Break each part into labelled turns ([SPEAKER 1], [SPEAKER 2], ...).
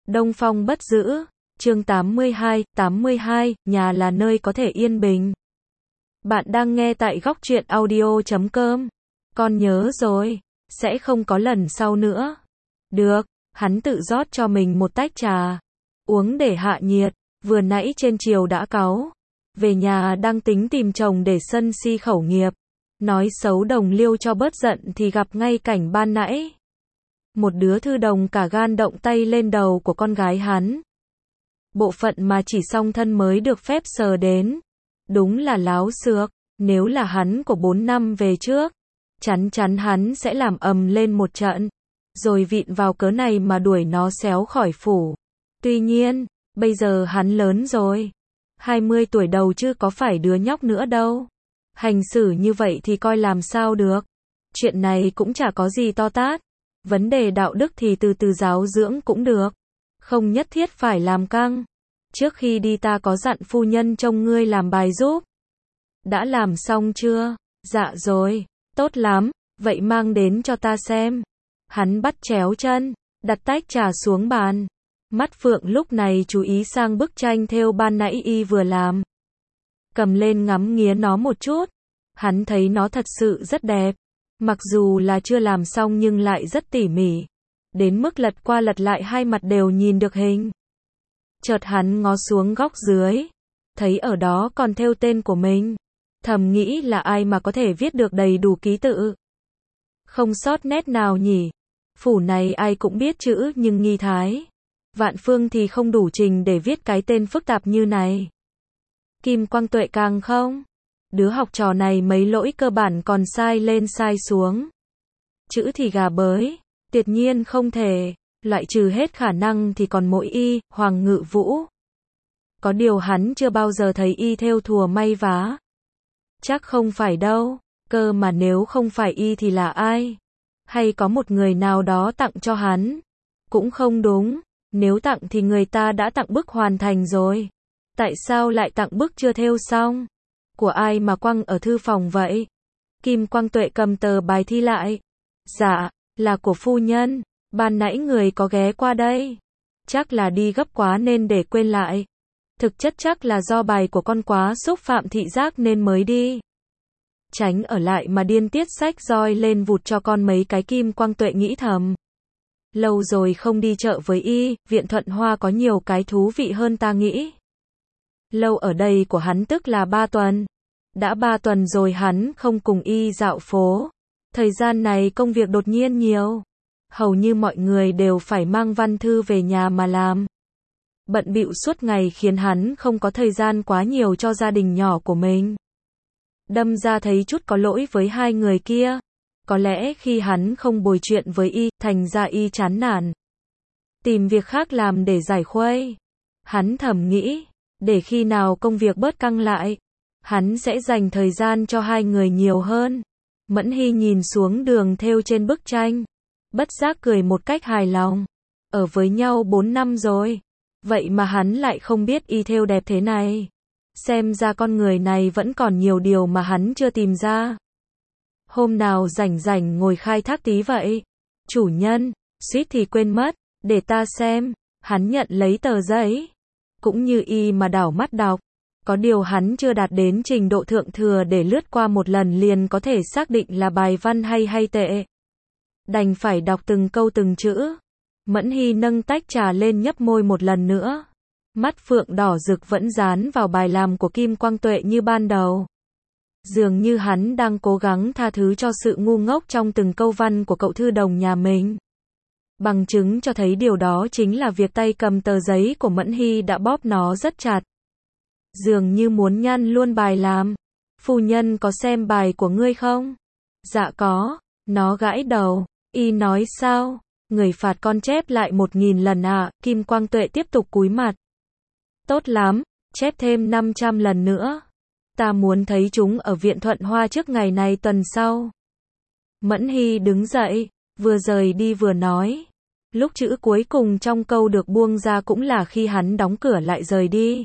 [SPEAKER 1] Đông Phong bất giữ, chương 82, nhà là nơi có thể yên bình. Bạn đang nghe tại góc truyện audio.com. Con nhớ rồi, sẽ không có lần sau nữa. Được, hắn tự rót cho mình một tách trà. Uống để hạ nhiệt, vừa nãy trên chiều đã cáu. Về nhà đang tính tìm chồng để sân si khẩu nghiệp. Nói xấu đồng liêu cho bớt giận thì gặp ngay cảnh ban nãy. Một đứa thư đồng cả gan động tay lên đầu của con gái hắn. Bộ phận mà chỉ song thân mới được phép sờ đến. Đúng là láo xược, nếu là hắn của 4 năm về trước, chắn chắn hắn sẽ làm ầm lên một trận, rồi vịn vào cớ này mà đuổi nó xéo khỏi phủ. Tuy nhiên, bây giờ hắn lớn rồi, 20 tuổi đầu chứ có phải đứa nhóc nữa đâu. Hành xử như vậy thì coi làm sao được. Chuyện này cũng chả có gì to tát. Vấn đề đạo đức thì từ từ giáo dưỡng cũng được. Không nhất thiết phải làm căng. Trước khi đi ta có dặn phu nhân trông ngươi làm bài giúp. Đã làm xong chưa? Dạ rồi. Tốt lắm. Vậy mang đến cho ta xem. Hắn bắt chéo chân, đặt tách trà xuống bàn. Mắt Phượng lúc này chú ý sang bức tranh thêu ban nãy y vừa làm. Cầm lên ngắm nghía nó một chút. Hắn thấy nó thật sự rất đẹp. Mặc dù là chưa làm xong nhưng lại rất tỉ mỉ. Đến mức lật qua lật lại hai mặt đều nhìn được hình. Chợt hắn ngó xuống góc dưới. Thấy ở đó còn thêu tên của mình. Thầm nghĩ là ai mà có thể viết được đầy đủ ký tự. Không sót nét nào nhỉ. Phủ này ai cũng biết chữ nhưng nghi thái. Vạn Phương thì không đủ trình để viết cái tên phức tạp như này. Kim Quang Tuệ càng không. Đứa học trò này mấy lỗi cơ bản còn sai lên sai xuống. Chữ thì gà bới, tuyệt nhiên không thể, loại trừ hết khả năng thì còn mỗi y, Hoàng Ngự Vũ. Có điều hắn chưa bao giờ thấy y thêu thùa may vá. Chắc không phải đâu, cơ mà nếu không phải y thì là ai? Hay có một người nào đó tặng cho hắn? Cũng không đúng, nếu tặng thì người ta đã tặng bức hoàn thành rồi. Tại sao lại tặng bức chưa thêu xong? Của ai mà quăng ở thư phòng vậy? Kim Quang Tuệ cầm tờ bài thi lại. Dạ, là của phu nhân. Ban nãy người có ghé qua đây. Chắc là đi gấp quá nên để quên lại. Thực chất chắc là do bài của con quá xúc phạm thị giác nên mới đi. Tránh ở lại mà điên tiết sách roi lên vụt cho con mấy cái. Kim Quang Tuệ nghĩ thầm. Lâu rồi không đi chợ với y, Viện Thuận Hoa có nhiều cái thú vị hơn ta nghĩ. Lâu ở đây của hắn tức là 3 tuần. Đã 3 tuần rồi hắn không cùng y dạo phố. Thời gian này công việc đột nhiên nhiều. Hầu như mọi người đều phải mang văn thư về nhà mà làm. Bận bịu suốt ngày khiến hắn không có thời gian quá nhiều cho gia đình nhỏ của mình. Đâm ra thấy chút có lỗi với hai người kia. Có lẽ khi hắn không bồi chuyện với y, thành ra y chán nản. Tìm việc khác làm để giải khuây. Hắn thầm nghĩ. Để khi nào công việc bớt căng lại, hắn sẽ dành thời gian cho hai người nhiều hơn. Mẫn Hy nhìn xuống đường thêu trên bức tranh, bất giác cười một cách hài lòng. Ở với nhau 4 năm rồi, vậy mà hắn lại không biết y thêu đẹp thế này. Xem ra con người này vẫn còn nhiều điều mà hắn chưa tìm ra. Hôm nào rảnh rảnh ngồi khai thác tí vậy. Chủ nhân, suýt thì quên mất, để ta xem. Hắn nhận lấy tờ giấy. Cũng như y mà đảo mắt đọc. Có điều hắn chưa đạt đến trình độ thượng thừa để lướt qua một lần liền có thể xác định là bài văn hay tệ. Đành phải đọc từng câu từng chữ. Mẫn Hy nâng tách trà lên nhấp môi một lần nữa. Mắt Phượng đỏ rực vẫn dán vào bài làm của Kim Quang Tuệ như ban đầu. Dường như hắn đang cố gắng tha thứ cho sự ngu ngốc trong từng câu văn của cậu thư đồng nhà mình. Bằng chứng cho thấy điều đó chính là việc tay cầm tờ giấy của Mẫn Hy đã bóp nó rất chặt. Dường như muốn nhăn luôn bài làm. Phu nhân có xem bài của ngươi không? Dạ có. Nó gãi đầu. Y nói sao? Người phạt con chép lại 1000 lần à? Kim Quang Tuệ tiếp tục cúi mặt. Tốt lắm, chép thêm 500 lần nữa. Ta muốn thấy chúng ở Viện Thuận Hoa trước ngày này tuần sau. Mẫn Hy đứng dậy, vừa rời đi vừa nói. Lúc chữ cuối cùng trong câu được buông ra cũng là khi hắn đóng cửa lại rời đi.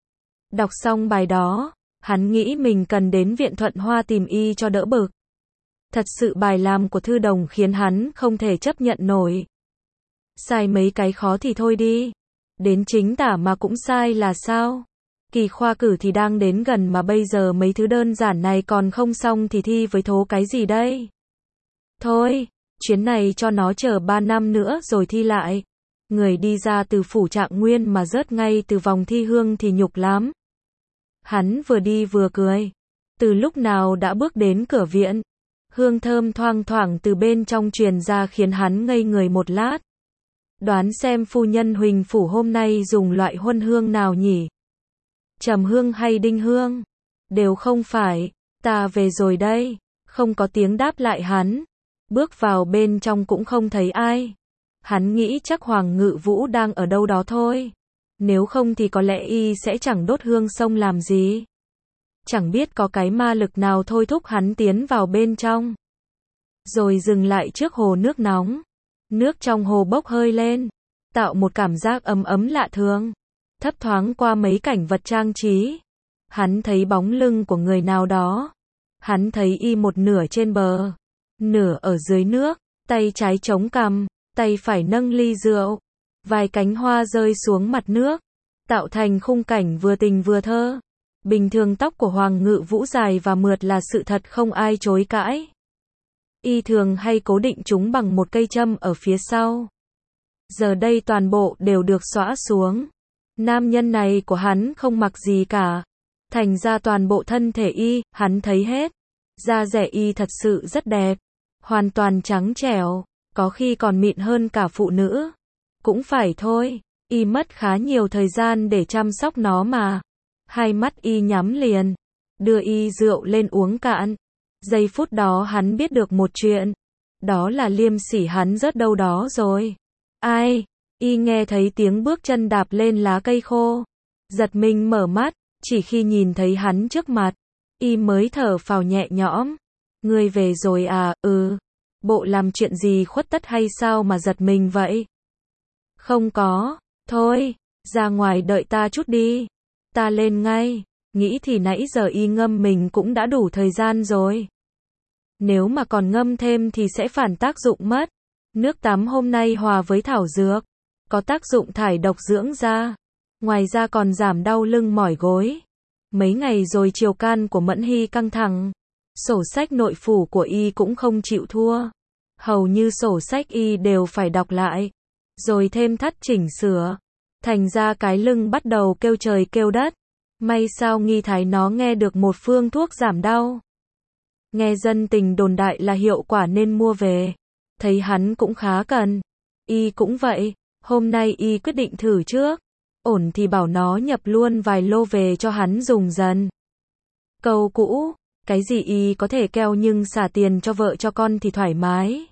[SPEAKER 1] Đọc xong bài đó, hắn nghĩ mình cần đến Viện Thuận Hoa tìm y cho đỡ bực. Thật sự bài làm của thư đồng khiến hắn không thể chấp nhận nổi. Sai mấy cái khó thì thôi đi. Đến chính tả mà cũng sai là sao? Kỳ khoa cử thì đang đến gần mà bây giờ mấy thứ đơn giản này còn không xong thì thi với thố cái gì đây? Thôi, chuyến này cho nó chờ 3 năm nữa rồi thi lại. Người đi ra từ phủ Trạng Nguyên mà rớt ngay từ vòng thi hương thì nhục lắm. Hắn vừa đi vừa cười. Từ lúc nào đã bước đến cửa viện. Hương thơm thoang thoảng từ bên trong truyền ra khiến hắn ngây người một lát. Đoán xem phu nhân Huỳnh phủ hôm nay dùng loại huân hương nào nhỉ? Trầm hương hay đinh hương? Đều không phải. Ta về rồi đây. Không có tiếng đáp lại hắn. Bước vào bên trong cũng không thấy ai. Hắn nghĩ chắc Hoàng Ngự Vũ đang ở đâu đó thôi. Nếu không thì có lẽ y sẽ chẳng đốt hương xông làm gì. Chẳng biết có cái ma lực nào thôi thúc hắn tiến vào bên trong. Rồi dừng lại trước hồ nước nóng. Nước trong hồ bốc hơi lên, tạo một cảm giác ấm ấm lạ thường. Thấp thoáng qua mấy cảnh vật trang trí. Hắn thấy bóng lưng của người nào đó. Hắn thấy y một nửa trên bờ, nửa ở dưới nước, tay trái chống cằm, tay phải nâng ly rượu. Vài cánh hoa rơi xuống mặt nước, tạo thành khung cảnh vừa tình vừa thơ. Bình thường tóc của Hoàng Ngự Vũ dài và mượt là sự thật không ai chối cãi. Y thường hay cố định chúng bằng một cây châm ở phía sau. Giờ đây toàn bộ đều được xõa xuống. Nam nhân này của hắn không mặc gì cả. Thành ra toàn bộ thân thể y, hắn thấy hết. Da dẻ y thật sự rất đẹp. Hoàn toàn trắng trẻo, có khi còn mịn hơn cả phụ nữ. Cũng phải thôi, y mất khá nhiều thời gian để chăm sóc nó mà. Hai mắt y nhắm liền, đưa y rượu lên uống cạn. Giây phút đó hắn biết được một chuyện. Đó là Liêm Sỉ hắn rớt đâu đó rồi. Ai? Y nghe thấy tiếng bước chân đạp lên lá cây khô. Giật mình mở mắt, chỉ khi nhìn thấy hắn trước mặt, y mới thở phào nhẹ nhõm. Ngươi về rồi à? Ừ. Bộ làm chuyện gì khuất tất hay sao mà giật mình vậy? Không có. Thôi, ra ngoài đợi ta chút đi. Ta lên ngay. Nghĩ thì nãy giờ y ngâm mình cũng đã đủ thời gian rồi. Nếu mà còn ngâm thêm thì sẽ phản tác dụng mất. Nước tắm hôm nay hòa với thảo dược, có tác dụng thải độc dưỡng da. Ngoài ra còn giảm đau lưng mỏi gối. Mấy ngày rồi chiều can của Mẫn Hy căng thẳng. Sổ sách nội phủ của y cũng không chịu thua. Hầu như sổ sách y đều phải đọc lại. Rồi thêm thắt chỉnh sửa. Thành ra cái lưng bắt đầu kêu trời kêu đất. May sao Nghi Thái nó nghe được một phương thuốc giảm đau. Nghe dân tình đồn đại là hiệu quả nên mua về. Thấy hắn cũng khá cần. Y cũng vậy. Hôm nay y quyết định thử trước. Ổn thì bảo nó nhập luôn vài lô về cho hắn dùng dần. Câu cũ, cái gì y có thể keo nhưng xả tiền cho vợ cho con thì thoải mái.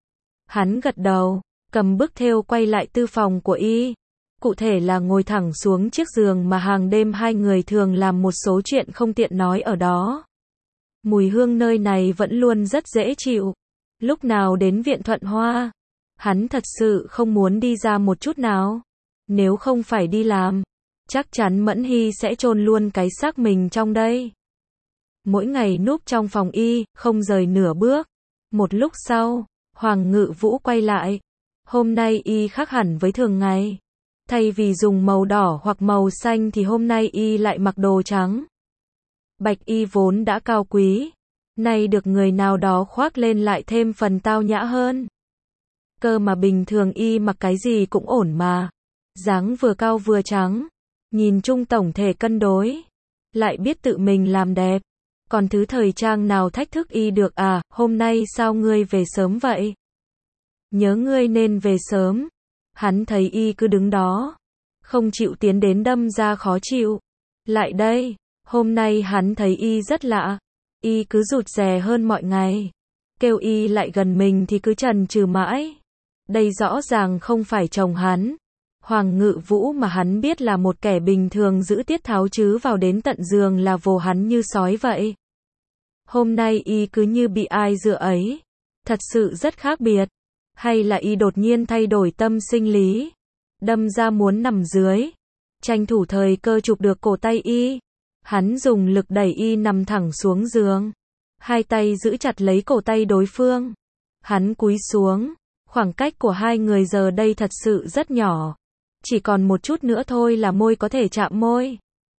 [SPEAKER 1] Hắn gật đầu, cầm bức thêu quay lại tư phòng của y. Cụ thể là ngồi thẳng xuống chiếc giường mà hàng đêm hai người thường làm một số chuyện không tiện nói ở đó. Mùi hương nơi này vẫn luôn rất dễ chịu. Lúc nào đến viện Thuận Hoa, hắn thật sự không muốn đi ra một chút nào. Nếu không phải đi làm, chắc chắn Mẫn Hy sẽ chôn luôn cái xác mình trong đây. Mỗi ngày núp trong phòng y, không rời nửa bước. Một lúc sau, Hoàng Ngự Vũ quay lại. Hôm nay y khác hẳn với thường ngày. Thay vì dùng màu đỏ hoặc màu xanh thì hôm nay y lại mặc đồ trắng. Bạch y vốn đã cao quý, nay được người nào đó khoác lên lại thêm phần tao nhã hơn. Cơ mà bình thường y mặc cái gì cũng ổn mà. Dáng vừa cao vừa trắng, nhìn chung tổng thể cân đối. Lại biết tự mình làm đẹp. Còn thứ thời trang nào thách thức y được à? Hôm nay sao ngươi về sớm vậy? Nhớ ngươi nên về sớm. Hắn thấy y cứ đứng đó, không chịu tiến đến đâm ra khó chịu. Lại đây, hôm nay hắn thấy y rất lạ. Y cứ rụt rè hơn mọi ngày. Kêu y lại gần mình thì cứ chần chừ mãi. Đây rõ ràng không phải chồng hắn. Hoàng Ngự Vũ mà hắn biết là một kẻ bình thường giữ tiết tháo chứ vào đến tận giường là vồ hắn như sói vậy. Hôm nay y cứ như bị ai dựa ấy. Thật sự rất khác biệt. Hay là y đột nhiên thay đổi tâm sinh lý. Đâm ra muốn nằm dưới. Tranh thủ thời cơ chụp được cổ tay y. Hắn dùng lực đẩy y nằm thẳng xuống giường. Hai tay giữ chặt lấy cổ tay đối phương. Hắn cúi xuống. Khoảng cách của hai người giờ đây thật sự rất nhỏ. Chỉ còn một chút nữa thôi là môi có thể chạm môi.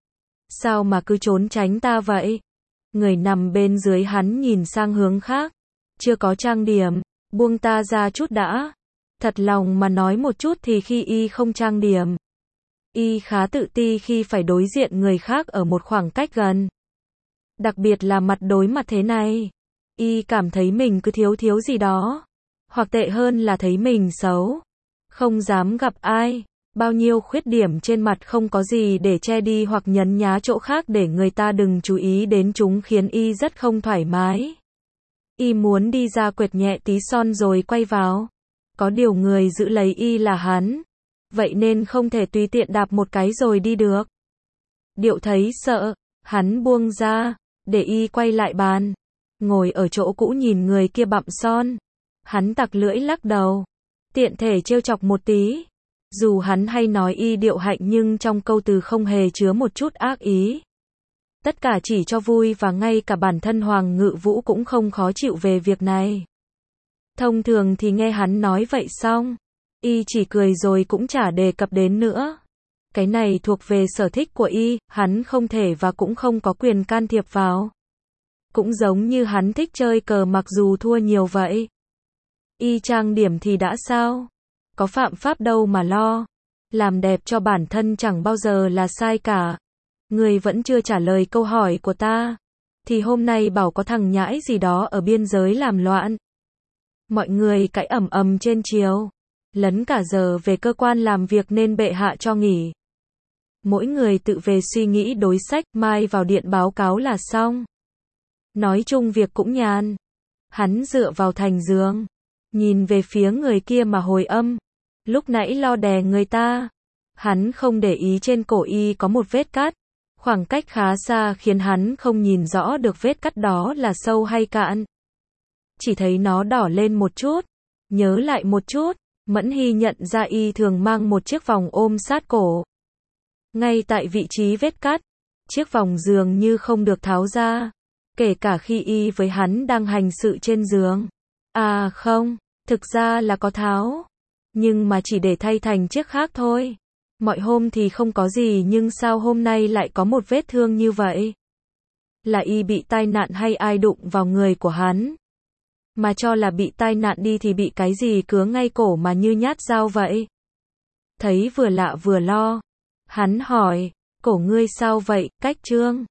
[SPEAKER 1] Sao mà cứ trốn tránh ta vậy? Người nằm bên dưới hắn nhìn sang hướng khác. Chưa có trang điểm, buông ta ra chút đã. Thật lòng mà nói một chút thì khi y không trang điểm, y khá tự ti khi phải đối diện người khác ở một khoảng cách gần. Đặc biệt là mặt đối mặt thế này. Y cảm thấy mình cứ thiếu thiếu gì đó. Hoặc tệ hơn là thấy mình xấu. Không dám gặp ai. Bao nhiêu khuyết điểm trên mặt không có gì để che đi hoặc nhấn nhá chỗ khác để người ta đừng chú ý đến chúng khiến y rất không thoải mái. Y muốn đi ra quệt nhẹ tí son rồi quay vào. Có điều người giữ lấy y là hắn. Vậy nên không thể tùy tiện đạp một cái rồi đi được. Điệu thấy sợ, hắn buông ra, để y quay lại bàn. Ngồi ở chỗ cũ nhìn người kia bặm son. Hắn tặc lưỡi lắc đầu. Tiện thể trêu chọc một tí. Dù hắn hay nói y điệu hạnh nhưng trong câu từ không hề chứa một chút ác ý. Tất cả chỉ cho vui và ngay cả bản thân Hoàng Ngự Vũ cũng không khó chịu về việc này. Thông thường thì nghe hắn nói vậy xong, y chỉ cười rồi cũng chả đề cập đến nữa. Cái này thuộc về sở thích của y, hắn không thể và cũng không có quyền can thiệp vào. Cũng giống như hắn thích chơi cờ mặc dù thua nhiều vậy. Y trang điểm thì đã sao? Có phạm pháp đâu mà lo. Làm đẹp cho bản thân chẳng bao giờ là sai cả. Người vẫn chưa trả lời câu hỏi của ta. Thì hôm nay bảo có thằng nhãi gì đó ở biên giới làm loạn. Mọi người cãi ầm ầm trên chiều. Lấn cả giờ về cơ quan làm việc nên bệ hạ cho nghỉ. Mỗi người tự về suy nghĩ đối sách, mai vào điện báo cáo là xong. Nói chung việc cũng nhàn. Hắn dựa vào thành giường, nhìn về phía người kia mà hồi âm. Lúc nãy lo đè người ta. Hắn không để ý trên cổ y có một vết cắt. Khoảng cách khá xa khiến hắn không nhìn rõ được vết cắt đó là sâu hay cạn. Chỉ thấy nó đỏ lên một chút. Nhớ lại một chút, Mẫn Hy nhận ra y thường mang một chiếc vòng ôm sát cổ. Ngay tại vị trí vết cắt, chiếc vòng dường như không được tháo ra. Kể cả khi y với hắn đang hành sự trên giường. À không, thực ra là có tháo. Nhưng mà chỉ để thay thành chiếc khác thôi. Mọi hôm thì không có gì nhưng sao hôm nay lại có một vết thương như vậy? Là y bị tai nạn hay ai đụng vào người của hắn? Mà cho là bị tai nạn đi thì bị cái gì cứa ngay cổ mà như nhát dao vậy? Thấy vừa lạ vừa lo. Hắn hỏi, cổ ngươi sao vậy, Cách Trương?